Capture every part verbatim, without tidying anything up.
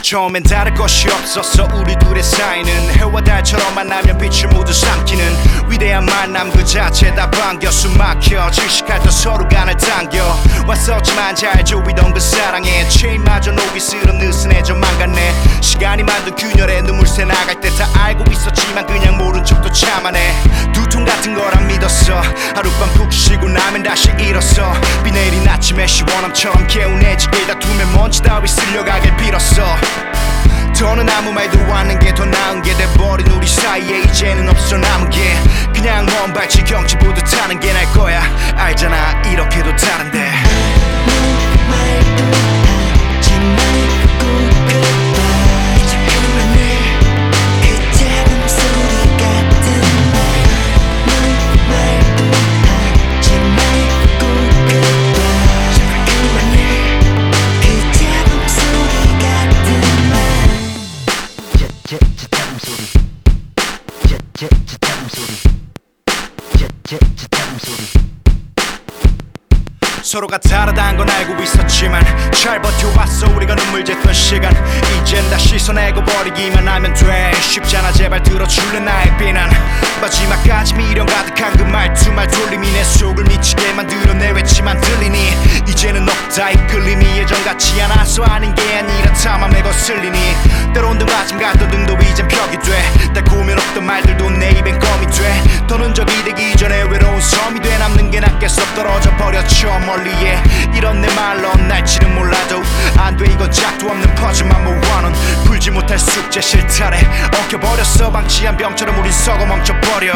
처음엔 다를 것이 없었어. 우리 둘의 사이는 해와 달처럼 만나면 빛을 모두 삼키는 위대한 만남 그 자체다 반겨. 숨막혀 질식할 때 서로 간을 당겨 왔었지만 잘 조이던 그 사랑에 체인마저 녹이 슬어 느슨해져 망갔네. 시간이 만든 균열에 눈물새 나갈 때 다 알고 있었지만 그냥 모른 척도 참아내. 두통 같은 거란 믿었어. 하룻밤 푹 쉬고 나면 다시 일었어. 비 내린 아침에 시원함처럼 개운해지길 다툼에 먼지 따위 쓸려가길 빌었어. 더는 아무 말도 않는 게 더 나은 게 돼버린 우리 사이에 이제는 없어 남은 게 그냥 먼 발치 경치 보듯 하는 게 날 거야. 알잖아 이렇게도 다른데. 서로가 다르다는 건 알고 있었지만 잘 버텨왔어 우리가 눈물 jes던 시간. 이젠 다 씻어내고 버리기만 하면 돼. 쉽잖아 제발 들어줄래 나의 비난. 마지막까지 미련 가득한 그 말투 말 돌림이 내 속을 미치게 만들어 내외치만 들리니 이제는 없다 이끌림이 예전 같지 않아서 아닌 게 아니라 탐함에 거슬리니 때론 등 마침과 떠등도 이젠 벽이 돼. 달콤한 없던 말들도 내 입엔 껌이 돼. 더는 적이 되기 전에 외로운 섬이 돼. 남는 게 낫겠어 떨어져 버렸죠 멀리에. 이런 내 말로 날지는 몰라도 안 돼 이건 짝도 없는 퍼즐만 모아놓은 풀지 못할 숙제 실타래 엉켜버렸어. 방치한 병처럼 우린 썩어 멈춰버려.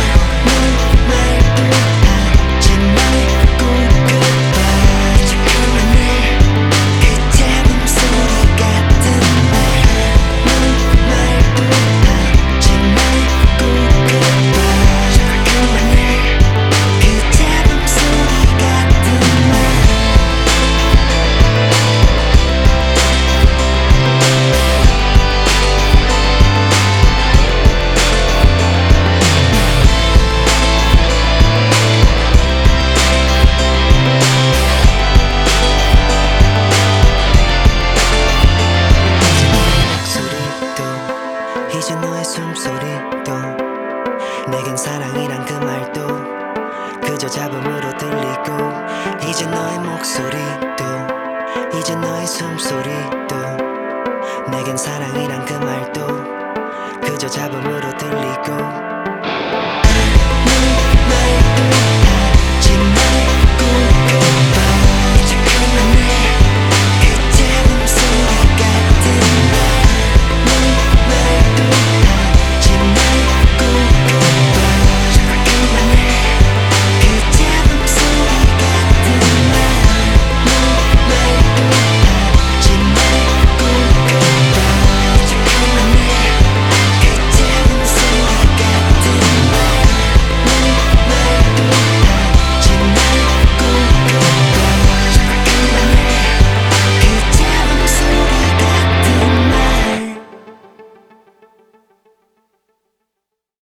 이제 너의 숨소리도 내겐 사랑이란 그 말도 그저 잡음으로 들리고 이제 너의 목소리도 이제 너의 숨소리도 내겐 사랑이란 그 말도 그저 잡음으로 들리고